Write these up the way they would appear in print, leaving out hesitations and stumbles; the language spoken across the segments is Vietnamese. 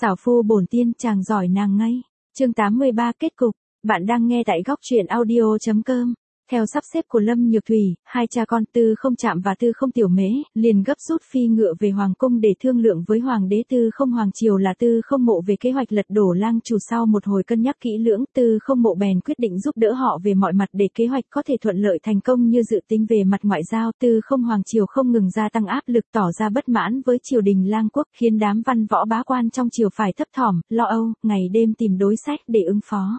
Xảo phu bổn tiên chàng giỏi nàng ngây. Chương 83 kết cục. Bạn đang nghe tại góc truyện audio.com. Theo sắp xếp của Lâm Nhược Thủy, hai cha con Tư Không Trạm và Tư Không Tiểu Mễ liền gấp rút phi ngựa về hoàng cung để thương lượng với hoàng đế Tư Không Hoàng Triều là Tư Không Mộ về kế hoạch lật đổ Lang Chủ. Sau một hồi cân nhắc kỹ lưỡng, Tư Không Mộ bèn quyết định giúp đỡ họ về mọi mặt để kế hoạch có thể thuận lợi thành công như dự tính. Về mặt ngoại giao, Tư Không Hoàng Triều không ngừng gia tăng áp lực, tỏ ra bất mãn với triều đình Lang quốc, khiến đám văn võ bá quan trong triều phải thấp thỏm, lo âu, ngày đêm tìm đối sách để ứng phó.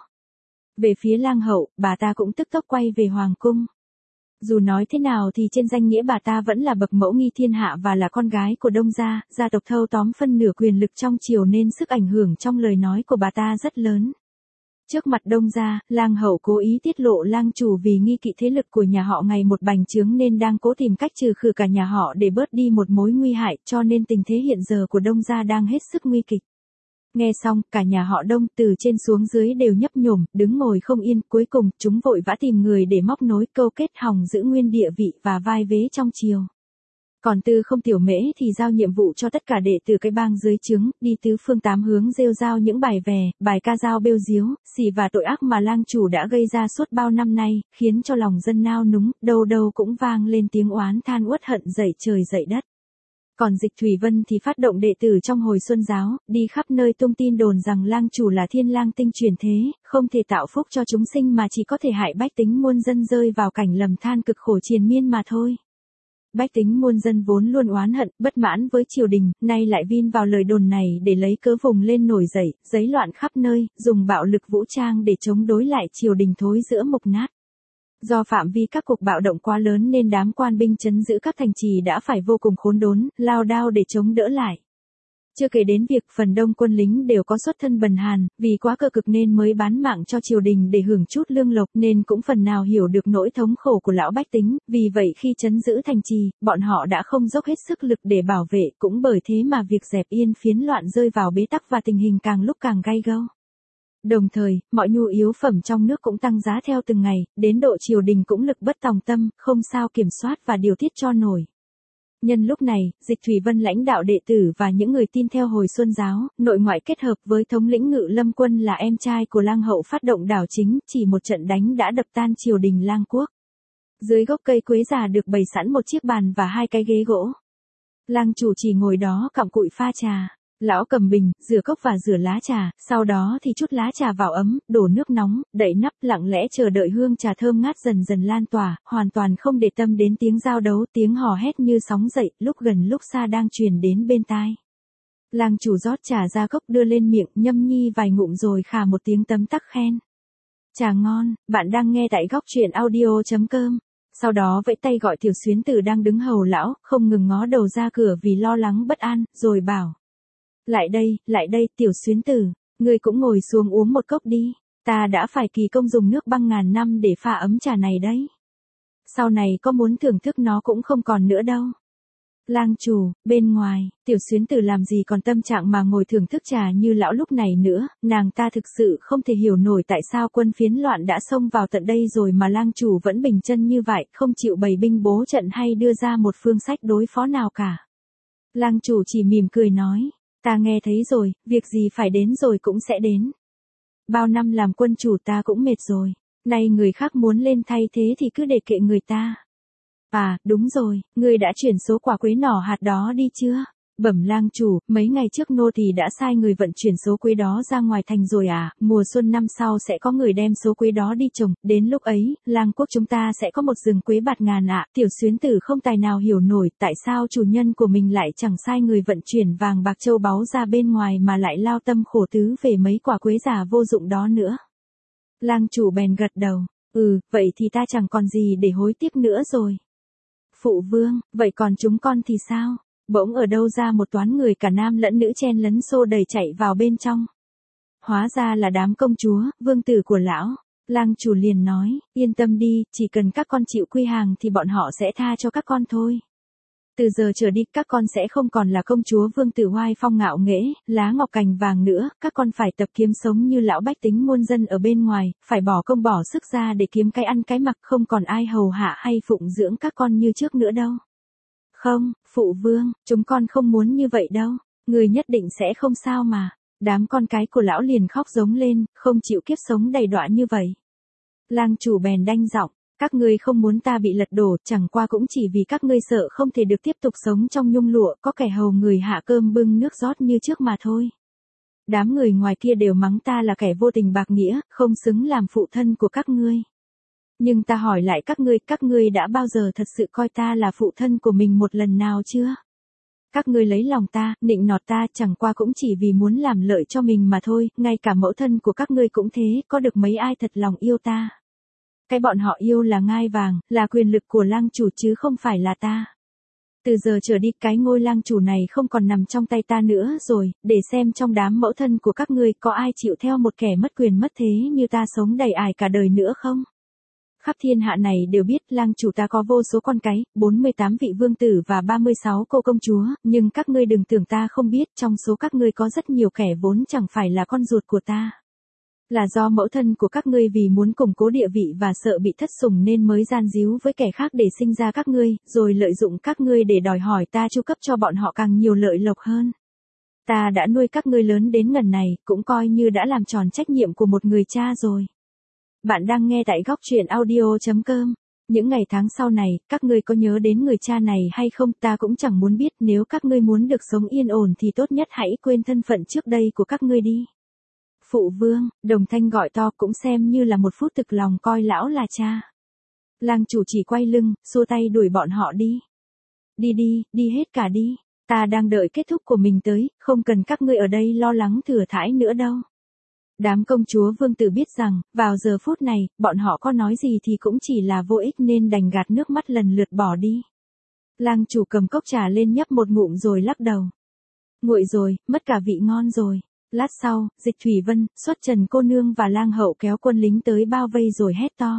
Về phía Lang hậu, bà ta cũng tức tốc quay về hoàng cung. Dù nói thế nào thì trên danh nghĩa bà ta vẫn là bậc mẫu nghi thiên hạ và là con gái của Đông gia, gia tộc thâu tóm phân nửa quyền lực trong triều nên sức ảnh hưởng trong lời nói của bà ta rất lớn. Trước mặt Đông gia, Lang hậu cố ý tiết lộ Lang chủ vì nghi kỵ thế lực của nhà họ ngày một bành trướng nên đang cố tìm cách trừ khử cả nhà họ để bớt đi một mối nguy hại, cho nên tình thế hiện giờ của Đông gia đang hết sức nguy kịch. Nghe xong, cả nhà họ Đông từ trên xuống dưới đều nhấp nhổm, đứng ngồi không yên, cuối cùng chúng vội vã tìm người để móc nối, câu kết hòng giữ nguyên địa vị và vai vế trong triều. Còn Tư Không Tiểu Mễ thì giao nhiệm vụ cho tất cả đệ tử cái bang dưới trướng, đi tứ phương tám hướng rêu rao những bài vè, bài ca dao bêu diếu, xỉ và tội ác mà Lang chủ đã gây ra suốt bao năm nay, khiến cho lòng dân nao núng, đâu đâu cũng vang lên tiếng oán than uất hận dậy trời dậy đất. Còn Dịch Thủy Vân thì phát động đệ tử trong hồi xuân giáo, đi khắp nơi tung tin đồn rằng Lang chủ là thiên lang tinh truyền thế, không thể tạo phúc cho chúng sinh mà chỉ có thể hại bách tính muôn dân rơi vào cảnh lầm than cực khổ triền miên mà thôi. Bách tính muôn dân vốn luôn oán hận, bất mãn với triều đình, nay lại vin vào lời đồn này để lấy cớ vùng lên nổi dậy, giấy loạn khắp nơi, dùng bạo lực vũ trang để chống đối lại triều đình thối rữa mục nát. Do phạm vi các cuộc bạo động quá lớn nên đám quan binh trấn giữ các thành trì đã phải vô cùng khốn đốn, lao đao để chống đỡ lại. Chưa kể đến việc phần đông quân lính đều có xuất thân bần hàn, vì quá cơ cực nên mới bán mạng cho triều đình để hưởng chút lương lộc nên cũng phần nào hiểu được nỗi thống khổ của lão bách tính, vì vậy khi trấn giữ thành trì, bọn họ đã không dốc hết sức lực để bảo vệ, cũng bởi thế mà việc dẹp yên phiến loạn rơi vào bế tắc và tình hình càng lúc càng gay go. Đồng thời, mọi nhu yếu phẩm trong nước cũng tăng giá theo từng ngày, đến độ triều đình cũng lực bất tòng tâm, không sao kiểm soát và điều tiết cho nổi. Nhân lúc này, Dịch Thủy Vân lãnh đạo đệ tử và những người tin theo hồi xuân giáo, nội ngoại kết hợp với thống lĩnh Ngự Lâm Quân là em trai của Lang hậu phát động đảo chính, chỉ một trận đánh đã đập tan triều đình Lang quốc. Dưới gốc cây quế già được bày sẵn một chiếc bàn và hai cái ghế gỗ. Lang chủ chỉ ngồi đó cặm cụi pha trà. Lão cầm bình, rửa cốc và rửa lá trà, sau đó thì chút lá trà vào ấm, đổ nước nóng, đậy nắp, lặng lẽ chờ đợi hương trà thơm ngát dần dần lan tỏa, hoàn toàn không để tâm đến tiếng giao đấu, tiếng hò hét như sóng dậy, lúc gần lúc xa đang truyền đến bên tai. Lang chủ rót trà ra cốc đưa lên miệng, nhâm nhi vài ngụm rồi khà một tiếng tấm tắc khen. Trà ngon, bạn đang nghe tại góc truyện audio.com. Sau đó vẫy tay gọi Tiểu Xuyến Tử đang đứng hầu lão, không ngừng ngó đầu ra cửa vì lo lắng bất an, rồi bảo. Lại đây, Tiểu Xuyến Tử, ngươi cũng ngồi xuống uống một cốc đi, ta đã phải kỳ công dùng nước băng ngàn năm để pha ấm trà này đấy. Sau này có muốn thưởng thức nó cũng không còn nữa đâu. Lang chủ, bên ngoài, Tiểu Xuyến Tử làm gì còn tâm trạng mà ngồi thưởng thức trà như lão lúc này nữa, nàng ta thực sự không thể hiểu nổi tại sao quân phiến loạn đã xông vào tận đây rồi mà Lang chủ vẫn bình chân như vậy, không chịu bày binh bố trận hay đưa ra một phương sách đối phó nào cả. Lang chủ chỉ mỉm cười nói. Ta nghe thấy rồi, việc gì phải đến rồi cũng sẽ đến. Bao năm làm quân chủ ta cũng mệt rồi, nay người khác muốn lên thay thế thì cứ để kệ người ta. À, đúng rồi, ngươi đã chuyển số quả quế nỏ hạt đó đi chưa? Bẩm Lang chủ, mấy ngày trước nô tỳ đã sai người vận chuyển số quế đó ra ngoài thành rồi à, mùa xuân năm sau sẽ có người đem số quế đó đi trồng, đến lúc ấy, Lang quốc chúng ta sẽ có một rừng quế bạt ngàn ạ. Tiểu Xuyến Tử không tài nào hiểu nổi tại sao chủ nhân của mình lại chẳng sai người vận chuyển vàng bạc châu báu ra bên ngoài mà lại lao tâm khổ tứ về mấy quả quế già vô dụng đó nữa. Lang chủ bèn gật đầu, vậy thì ta chẳng còn gì để hối tiếc nữa rồi. Phụ vương, vậy còn chúng con thì sao? Bỗng ở đâu ra một toán người cả nam lẫn nữ chen lấn xô đầy chạy vào bên trong. Hóa ra là đám công chúa, vương tử của lão. Lang chủ liền nói, yên tâm đi, chỉ cần các con chịu quy hàng thì bọn họ sẽ tha cho các con thôi. Từ giờ trở đi các con sẽ không còn là công chúa vương tử oai phong ngạo nghễ, lá ngọc cành vàng nữa, các con phải tập kiếm sống như lão bách tính muôn dân ở bên ngoài, phải bỏ công bỏ sức ra để kiếm cái ăn cái mặc, không còn ai hầu hạ hay phụng dưỡng các con như trước nữa đâu. Không, phụ vương, chúng con không muốn như vậy đâu, người nhất định sẽ không sao mà. Đám con cái của lão liền khóc giống lên, không chịu kiếp sống đầy đọa như vậy. Lang chủ bèn đanh giọng, các ngươi không muốn ta bị lật đổ, chẳng qua cũng chỉ vì các ngươi sợ không thể được tiếp tục sống trong nhung lụa, có kẻ hầu người hạ cơm bưng nước rót như trước mà thôi. Đám người ngoài kia đều mắng ta là kẻ vô tình bạc nghĩa, không xứng làm phụ thân của các ngươi. Nhưng ta hỏi lại các ngươi đã bao giờ thật sự coi ta là phụ thân của mình một lần nào chưa? Các ngươi lấy lòng ta, nịnh nọt ta, chẳng qua cũng chỉ vì muốn làm lợi cho mình mà thôi, ngay cả mẫu thân của các ngươi cũng thế, có được mấy ai thật lòng yêu ta. Cái bọn họ yêu là ngai vàng, là quyền lực của lang chủ chứ không phải là ta. Từ giờ trở đi cái ngôi lang chủ này không còn nằm trong tay ta nữa rồi, để xem trong đám mẫu thân của các ngươi có ai chịu theo một kẻ mất quyền mất thế như ta sống đầy ải cả đời nữa không? Khắp thiên hạ này đều biết lang chủ ta có vô số con cái, 48 vị vương tử và 36 cô công chúa, nhưng các ngươi đừng tưởng ta không biết, trong số các ngươi có rất nhiều kẻ vốn chẳng phải là con ruột của ta. Là do mẫu thân của các ngươi vì muốn củng cố địa vị và sợ bị thất sủng nên mới gian díu với kẻ khác để sinh ra các ngươi, rồi lợi dụng các ngươi để đòi hỏi ta chu cấp cho bọn họ càng nhiều lợi lộc hơn. Ta đã nuôi các ngươi lớn đến ngần này, cũng coi như đã làm tròn trách nhiệm của một người cha rồi. Bạn đang nghe tại góc truyện audio.com. Những ngày tháng sau này, các ngươi có nhớ đến người cha này hay không ta cũng chẳng muốn biết, nếu các ngươi muốn được sống yên ổn thì tốt nhất hãy quên thân phận trước đây của các ngươi đi. Phụ vương, đồng thanh gọi to cũng xem như là một phút thực lòng coi lão là cha. Lang chủ chỉ quay lưng, xua tay đuổi bọn họ đi. Đi hết cả đi. Ta đang đợi kết thúc của mình tới, không cần các ngươi ở đây lo lắng thừa thãi nữa đâu. Đám công chúa vương tử biết rằng, vào giờ phút này, bọn họ có nói gì thì cũng chỉ là vô ích nên đành gạt nước mắt lần lượt bỏ đi. Lang chủ cầm cốc trà lên nhấp một ngụm rồi lắc đầu. Nguội rồi, mất cả vị ngon rồi. Lát sau, Dịch Thủy Vân, Xuất Trần cô nương và lang hậu kéo quân lính tới bao vây rồi hét to.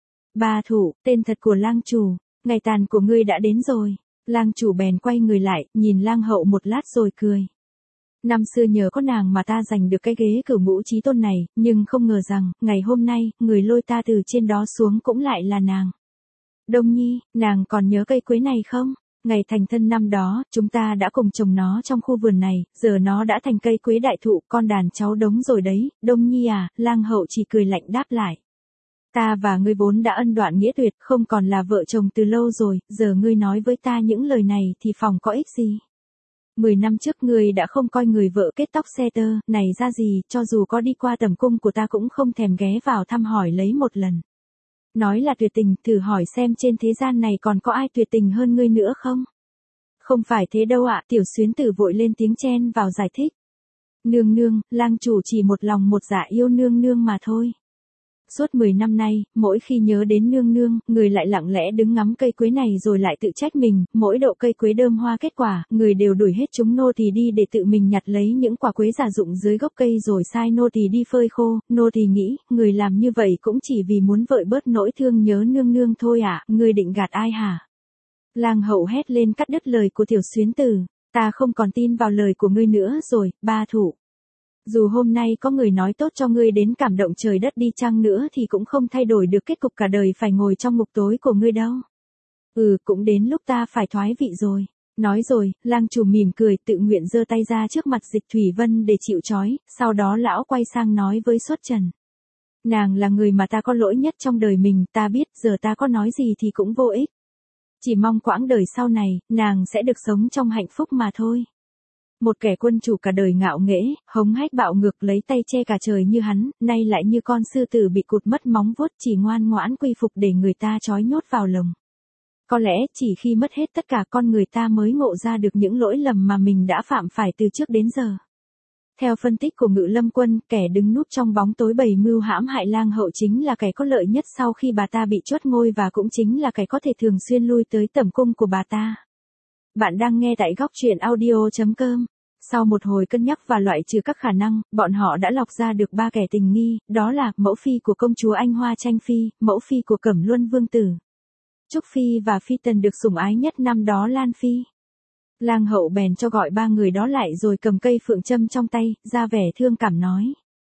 Bà thủ, tên thật của lang chủ, ngày tàn của ngươi đã đến rồi. Lang chủ bèn quay người lại, nhìn lang hậu một lát rồi cười. Năm xưa nhờ có nàng mà ta giành được cái ghế cửu ngũ chí tôn này, nhưng không ngờ rằng, ngày hôm nay, người lôi ta từ trên đó xuống cũng lại là nàng. Đông Nhi, nàng còn nhớ cây quế này không? Ngày thành thân năm đó, chúng ta đã cùng trồng nó trong khu vườn này, giờ nó đã thành cây quế đại thụ, con đàn cháu đống rồi đấy, Đông Nhi à, lang hậu chỉ cười lạnh đáp lại. Ta và ngươi vốn đã ân đoạn nghĩa tuyệt, không còn là vợ chồng từ lâu rồi, giờ ngươi nói với ta những lời này thì phòng có ích gì? 10 năm trước ngươi đã không coi người vợ kết tóc xe tơ, này ra gì, cho dù có đi qua tầm cung của ta cũng không thèm ghé vào thăm hỏi lấy một lần. Nói là tuyệt tình, thử hỏi xem trên thế gian này còn có ai tuyệt tình hơn ngươi nữa không? Không phải thế đâu ạ, tiểu xuyến tử vội lên tiếng chen vào giải thích. Nương nương, lang chủ chỉ một lòng một dạ yêu nương nương mà thôi. Suốt 10 năm nay, mỗi khi nhớ đến nương nương, người lại lặng lẽ đứng ngắm cây quế này rồi lại tự trách mình, mỗi độ cây quế đơm hoa kết quả, người đều đuổi hết chúng nô tỳ đi để tự mình nhặt lấy những quả quế giả dụng dưới gốc cây rồi sai nô tỳ đi phơi khô, nô tỳ nghĩ, người làm như vậy cũng chỉ vì muốn vợi bớt nỗi thương nhớ nương nương thôi à, người định gạt ai hả? Lang hậu hét lên cắt đứt lời của tiểu xuyến tử, ta không còn tin vào lời của ngươi nữa rồi, ba thủ. Dù hôm nay có người nói tốt cho ngươi đến cảm động trời đất đi chăng nữa thì cũng không thay đổi được kết cục cả đời phải ngồi trong ngục tối của ngươi đâu. Cũng đến lúc ta phải thoái vị rồi. Nói rồi, lang chủ mỉm cười tự nguyện giơ tay ra trước mặt Dịch Thủy Vân để chịu trói, sau đó lão quay sang nói với Xuất Trần. Nàng là người mà ta có lỗi nhất trong đời mình, ta biết giờ ta có nói gì thì cũng vô ích. Chỉ mong quãng đời sau này, nàng sẽ được sống trong hạnh phúc mà thôi. Một kẻ quân chủ cả đời ngạo nghễ, hống hách bạo ngược lấy tay che cả trời như hắn, nay lại như con sư tử bị cụt mất móng vuốt chỉ ngoan ngoãn quy phục để người ta trói nhốt vào lồng. Có lẽ chỉ khi mất hết tất cả con người ta mới ngộ ra được những lỗi lầm mà mình đã phạm phải từ trước đến giờ. Theo phân tích của Ngự Lâm Quân, kẻ đứng núp trong bóng tối bày mưu hãm hại lang hậu chính là kẻ có lợi nhất sau khi bà ta bị truất ngôi và cũng chính là kẻ có thể thường xuyên lui tới tẩm cung của bà ta. Bạn đang nghe tại góc truyện audio.com. Sau một hồi cân nhắc và loại trừ các khả năng, bọn họ đã lọc ra được 3 kẻ tình nghi, đó là mẫu phi của công chúa Anh Hoa Tranh Phi, mẫu phi của Cẩm Luân Vương Tử, Trúc Phi và phi tần được sủng ái nhất năm đó Lan Phi. Lang hậu bèn cho gọi 3 người đó lại rồi cầm cây phượng châm trong tay, ra vẻ thương cảm nói.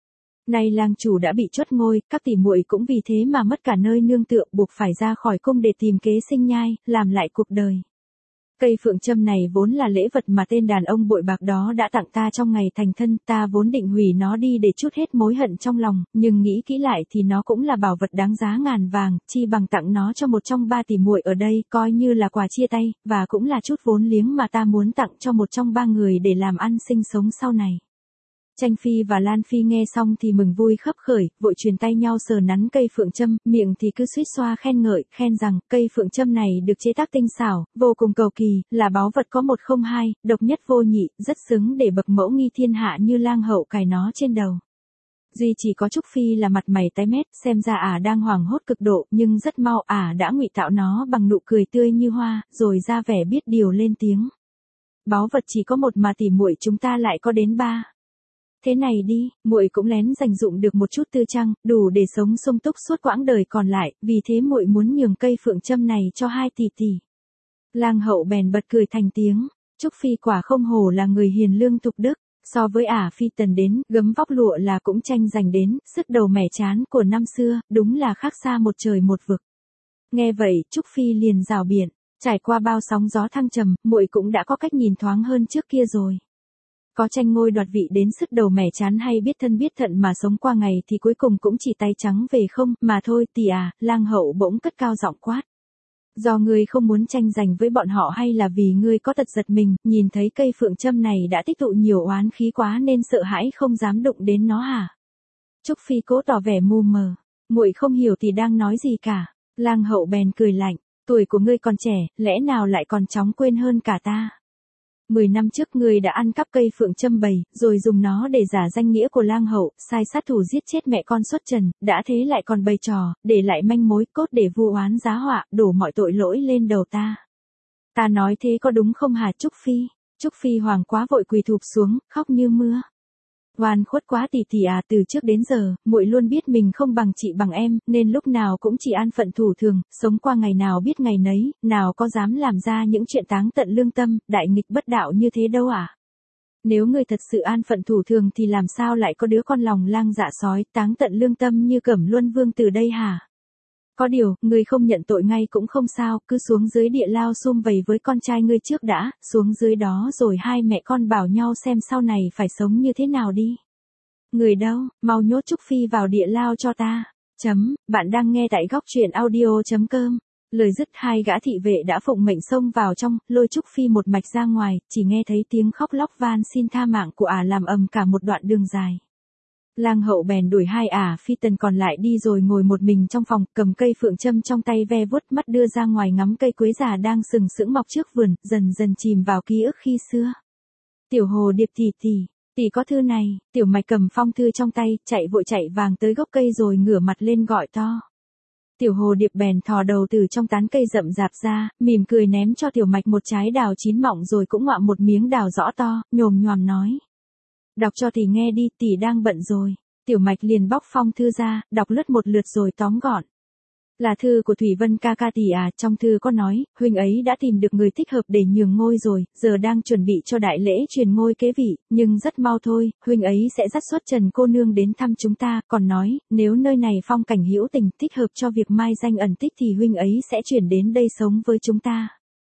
Nay lang chủ đã bị truất ngôi, các tỷ muội cũng vì thế mà mất cả nơi nương tựa buộc phải ra khỏi cung để tìm kế sinh nhai, làm lại cuộc đời. Cây phượng châm này vốn là lễ vật mà tên đàn ông bội bạc đó đã tặng ta trong ngày thành thân, ta vốn định hủy nó đi để trút hết mối hận trong lòng, nhưng nghĩ kỹ lại thì nó cũng là bảo vật đáng giá ngàn vàng, chi bằng tặng nó cho một trong 3 tỷ muội ở đây, coi như là quà chia tay, và cũng là chút vốn liếng mà ta muốn tặng cho một trong 3 người để làm ăn sinh sống sau này. Tranh Phi và Lan Phi nghe xong thì mừng vui khấp khởi, vội truyền tay nhau sờ nắn cây phượng châm, miệng thì cứ suýt xoa khen ngợi, khen rằng cây phượng châm này được chế tác tinh xảo, vô cùng cầu kỳ, là báu vật có một không hai, độc nhất vô nhị, rất xứng để bậc mẫu nghi thiên hạ như lang hậu cài nó trên đầu. Duy chỉ có Trúc Phi là mặt mày tái mét, xem ra đang hoảng hốt cực độ, nhưng rất mau đã ngụy tạo nó bằng nụ cười tươi như hoa, rồi ra vẻ biết điều lên tiếng. Báu vật chỉ có một mà tỷ muội chúng ta lại có đến 3. Thế này đi, muội cũng lén dành dụm được một chút tư trang, đủ để sống sung túc suốt quãng đời còn lại, vì thế muội muốn nhường cây phượng châm này cho 2 tỷ tỷ. Lang hậu bèn bật cười thành tiếng, Trúc Phi quả không hổ là người hiền lương thục đức, so với Phi Tần đến, gấm vóc lụa là cũng tranh giành đến, sức đầu mẻ chán của năm xưa, đúng là khác xa một trời một vực. Nghe vậy, Trúc Phi liền rào biện, trải qua bao sóng gió thăng trầm, muội cũng đã có cách nhìn thoáng hơn trước kia rồi. Có tranh ngôi đoạt vị đến sức đầu mẻ chán hay biết thân biết thận mà sống qua ngày thì cuối cùng cũng chỉ tay trắng về không, mà thôi tỷ Lang hậu bỗng cất cao giọng quát. Do ngươi không muốn tranh giành với bọn họ hay là vì ngươi có tật giật mình, nhìn thấy cây phượng châm này đã tích tụ nhiều oán khí quá nên sợ hãi không dám đụng đến nó hả? Trúc Phi cố tỏ vẻ mù mờ, muội không hiểu thì đang nói gì cả. Lang hậu bèn cười lạnh, tuổi của ngươi còn trẻ, lẽ nào lại còn chóng quên hơn cả ta? 10 năm trước ngươi đã ăn cắp cây phượng châm bầy, rồi dùng nó để giả danh nghĩa của lang hậu, sai sát thủ giết chết mẹ con xuất trần, đã thế lại còn bày trò, để lại manh mối cốt để vu oán giá họa, đổ mọi tội lỗi lên đầu ta. Ta nói thế có đúng không hả Trúc Phi? Trúc Phi hoàng quá vội quỳ thụp xuống, khóc như mưa. Oan khuất quá tỷ tỷ từ trước đến giờ, muội luôn biết mình không bằng chị bằng em, nên lúc nào cũng chỉ an phận thủ thường, sống qua ngày nào biết ngày nấy, nào có dám làm ra những chuyện táng tận lương tâm, đại nghịch bất đạo như thế đâu Nếu người thật sự an phận thủ thường thì làm sao lại có đứa con lòng lang dạ sói, táng tận lương tâm như Cẩm Luân Vương từ đây hả? Có điều, ngươi không nhận tội ngay cũng không sao, cứ xuống dưới địa lao sum vầy với con trai ngươi trước đã, xuống dưới đó rồi hai mẹ con bảo nhau xem sau này phải sống như thế nào đi. Người đâu, mau nhốt Trúc Phi vào địa lao cho ta. Bạn đang nghe tại góc truyện audio.com. Lời dứt hai gã thị vệ đã phụng mệnh xông vào trong, lôi Trúc Phi một mạch ra ngoài, chỉ nghe thấy tiếng khóc lóc van xin tha mạng của làm ầm cả một đoạn đường dài. Lang hậu bèn đuổi hai Phi Tần còn lại đi rồi ngồi một mình trong phòng, cầm cây phượng châm trong tay ve vuốt mắt đưa ra ngoài ngắm cây quế già đang sừng sững mọc trước vườn, dần dần chìm vào ký ức khi xưa. Tiểu Hồ Điệp tỷ có thư này, Tiểu Mạch cầm phong thư trong tay, chạy vàng tới gốc cây rồi ngửa mặt lên gọi to. Tiểu Hồ Điệp bèn thò đầu từ trong tán cây rậm rạp ra, mỉm cười ném cho Tiểu Mạch một trái đào chín mọng rồi cũng ngoạm một miếng đào rõ to, nhồm nhoàm nói. Đọc cho tỷ nghe đi, tỷ đang bận rồi. Tiểu Mạch liền bóc phong thư ra, đọc lướt một lượt rồi tóm gọn. Là thư của Thủy Vân ca ca tỷ trong thư có nói, huynh ấy đã tìm được người thích hợp để nhường ngôi rồi, giờ đang chuẩn bị cho đại lễ truyền ngôi kế vị, nhưng rất mau thôi, huynh ấy sẽ dắt xuất Trần cô nương đến thăm chúng ta, còn nói, nếu nơi này phong cảnh hữu tình thích hợp cho việc mai danh ẩn tích thì huynh ấy sẽ chuyển đến đây sống với chúng ta.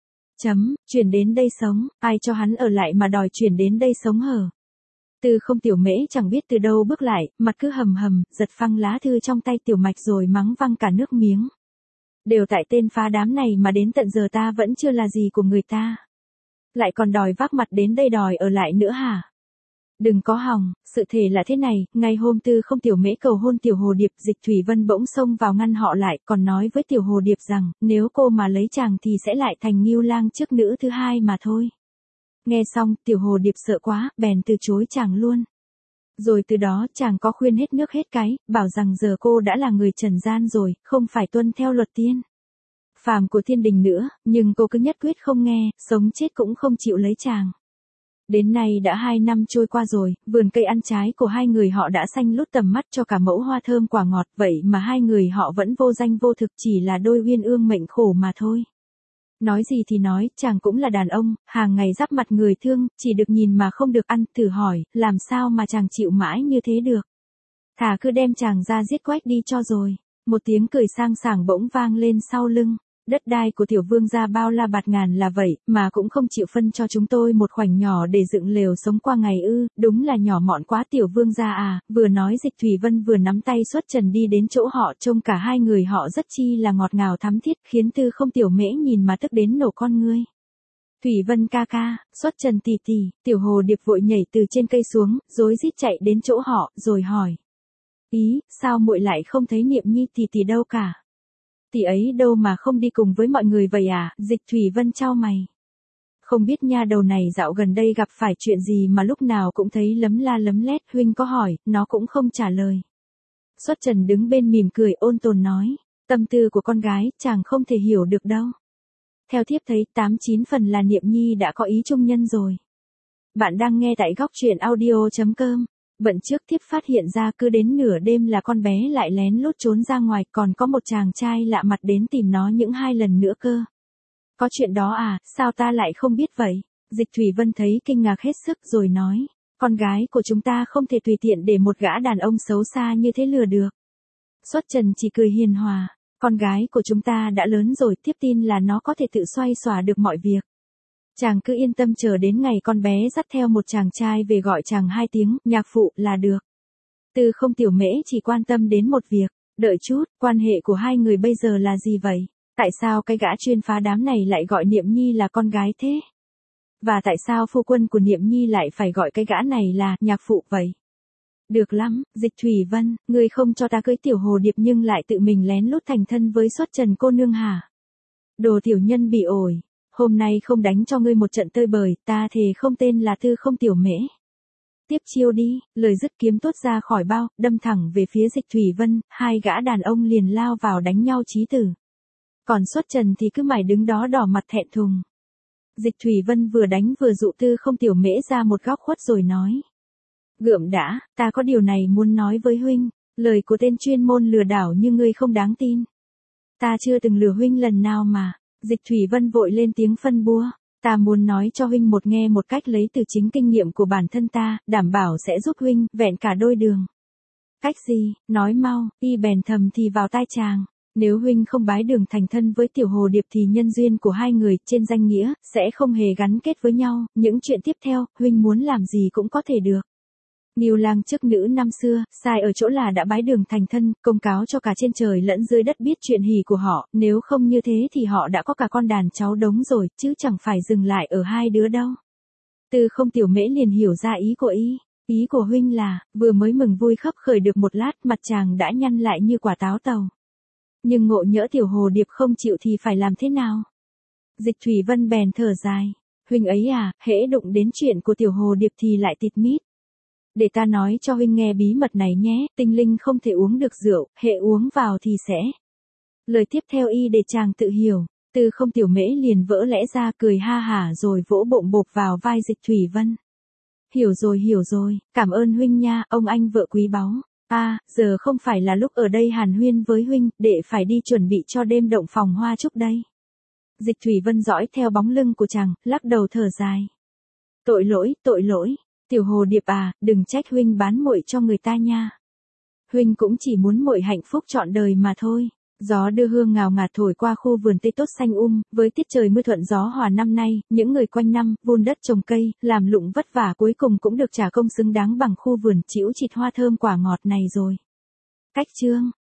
Chuyển đến đây sống, ai cho hắn ở lại mà đòi chuyển đến đây sống hở? Từ không Tiểu Mễ chẳng biết từ đâu bước lại, mặt cứ hầm hầm, giật phăng lá thư trong tay Tiểu Mạch rồi mắng văng cả nước miếng. Đều tại tên phá đám này mà đến tận giờ ta vẫn chưa là gì của người ta. Lại còn đòi vác mặt đến đây đòi ở lại nữa hả? Đừng có hòng, sự thể là thế này, ngày hôm Tư không Tiểu Mễ cầu hôn Tiểu Hồ Điệp, Dịch Thủy Vân bỗng xông vào ngăn họ lại, còn nói với Tiểu Hồ Điệp rằng, nếu cô mà lấy chàng thì sẽ lại thành Ngưu Lang trước nữ thứ hai mà thôi. Nghe xong, Tiểu Hồ Điệp sợ quá, bèn từ chối chàng luôn. Rồi từ đó chàng có khuyên hết nước hết cái, bảo rằng giờ cô đã là người trần gian rồi, không phải tuân theo luật tiên phàm của thiên đình nữa, nhưng cô cứ nhất quyết không nghe, sống chết cũng không chịu lấy chàng. Đến nay đã 2 năm trôi qua rồi, vườn cây ăn trái của hai người họ đã xanh lút tầm mắt cho cả mẫu hoa thơm quả ngọt, vậy mà hai người họ vẫn vô danh vô thực, chỉ là đôi uyên ương mệnh khổ mà thôi. Nói gì thì nói, chàng cũng là đàn ông, hàng ngày giáp mặt người thương, chỉ được nhìn mà không được ăn, thử hỏi, làm sao mà chàng chịu mãi như thế được. Thà cứ đem chàng ra giết quách đi cho rồi. Một tiếng cười sang sảng bỗng vang lên sau lưng. Đất đai của tiểu vương gia bao la bạt ngàn là vậy, mà cũng không chịu phân cho chúng tôi một khoảnh nhỏ để dựng lều sống qua ngày ư, đúng là nhỏ mọn quá tiểu vương gia à, vừa nói Dịch Thủy Vân vừa nắm tay Xuất Trần đi đến chỗ họ, trông cả hai người họ rất chi là ngọt ngào thắm thiết, khiến Tư Không Tiểu Mễ nhìn mà tức đến nổ con ngươi. Thủy Vân ca ca, Xuất Trần tỷ tỷ, tiểu hồ điệp vội nhảy từ trên cây xuống, rối rít chạy đến chỗ họ, rồi hỏi. Ý, sao muội lại không thấy Niệm Nhi tỷ tỷ đâu cả? Tỷ ấy đâu mà không đi cùng với mọi người vậy à? Dịch Thủy Vân chau mày. Không biết nha đầu này dạo gần đây gặp phải chuyện gì mà lúc nào cũng thấy lấm la lấm lét, huynh có hỏi, nó cũng không trả lời. Xuất Trần đứng bên mỉm cười ôn tồn nói, tâm tư của con gái, chàng không thể hiểu được đâu. Theo thiếp thấy 8-9 phần là Niệm Nhi đã có ý chung nhân rồi. Bạn đang nghe tại góc truyện audio.com. Bận trước thiếp phát hiện ra cứ đến nửa đêm là con bé lại lén lút trốn ra ngoài, còn có một chàng trai lạ mặt đến tìm nó những 2 lần nữa cơ. Có chuyện đó à, sao ta lại không biết vậy? Dịch Thủy Vân thấy kinh ngạc hết sức rồi nói, con gái của chúng ta không thể tùy tiện để một gã đàn ông xấu xa như thế lừa được. Xuất Trần chỉ cười hiền hòa, con gái của chúng ta đã lớn rồi, thiếp tin là nó có thể tự xoay xòa được mọi việc. Chàng cứ yên tâm chờ đến ngày con bé dắt theo một chàng trai về gọi chàng 2 tiếng, nhạc phụ là được. Tư Không Tiểu Mễ chỉ quan tâm đến một việc, đợi chút, quan hệ của hai người bây giờ là gì vậy? Tại sao cái gã chuyên phá đám này lại gọi Niệm Nhi là con gái thế? Và tại sao phu quân của Niệm Nhi lại phải gọi cái gã này là nhạc phụ vậy? Được lắm, Dịch Thủy Vân, ngươi không cho ta cưới tiểu hồ điệp nhưng lại tự mình lén lút thành thân với Xuất Trần cô nương hả? Đồ tiểu nhân bị ổi. Hôm nay không đánh cho ngươi một trận tơi bời, ta thề không tên là Tư Không Tiểu Mễ. Tiếp chiêu đi, lời dứt kiếm tuốt ra khỏi bao, đâm thẳng về phía Dịch Thủy Vân, 2 gã đàn ông liền lao vào đánh nhau chí tử. Còn Xuất Trần thì cứ mải đứng đó đỏ mặt thẹn thùng. Dịch Thủy Vân vừa đánh vừa dụ Tư Không Tiểu Mễ ra một góc khuất rồi nói. Gượm đã, ta có điều này muốn nói với huynh, lời của tên chuyên môn lừa đảo như ngươi không đáng tin. Ta chưa từng lừa huynh lần nào mà. Dịch Thủy Vân vội lên tiếng phân bua, ta muốn nói cho huynh nghe một cách lấy từ chính kinh nghiệm của bản thân ta, đảm bảo sẽ giúp huynh vẹn cả đôi đường. Cách gì, nói mau, y bèn thầm thì vào tai chàng. Nếu huynh không bái đường thành thân với tiểu hồ điệp thì nhân duyên của hai người trên danh nghĩa sẽ không hề gắn kết với nhau, những chuyện tiếp theo, huynh muốn làm gì cũng có thể được. Nghiêu Lang chức nữ năm xưa, sai ở chỗ là đã bái đường thành thân, công cáo cho cả trên trời lẫn dưới đất biết chuyện hỉ của họ, nếu không như thế thì họ đã có cả con đàn cháu đống rồi, chứ chẳng phải dừng lại ở 2 đứa đâu. Tư Không Tiểu Mễ liền hiểu ra ý của y. Ý của huynh là, vừa mới mừng vui khấp khởi được một lát, mặt chàng đã nhăn lại như quả táo tàu. Nhưng ngộ nhỡ tiểu hồ điệp không chịu thì phải làm thế nào? Dịch Thủy Vân bèn thở dài. Huynh ấy à, hễ đụng đến chuyện của tiểu hồ điệp thì lại tịt mít. Để ta nói cho huynh nghe bí mật này nhé, tinh linh không thể uống được rượu, hệ uống vào thì sẽ. Lời tiếp theo y để chàng tự hiểu, Tư Không Tiểu Mễ liền vỡ lẽ ra cười ha hả rồi vỗ bộm bộp vào vai Dịch Thủy Vân. Hiểu rồi, cảm ơn huynh nha, ông anh vợ quý báu. Giờ không phải là lúc ở đây hàn huyên với huynh, để phải đi chuẩn bị cho đêm động phòng hoa chúc đây. Dịch Thủy Vân dõi theo bóng lưng của chàng, lắc đầu thở dài. Tội lỗi. Tiểu hồ điệp à, đừng trách huynh bán muội cho người ta nha. Huynh cũng chỉ muốn muội hạnh phúc trọn đời mà thôi. Gió đưa hương ngào ngạt thổi qua khu vườn tây tốt xanh với tiết trời mưa thuận gió hòa năm nay, những người quanh năm, vun đất trồng cây, làm lụng vất vả cuối cùng cũng được trả công xứng đáng bằng khu vườn chĩu chịt hoa thơm quả ngọt này rồi. Cách chương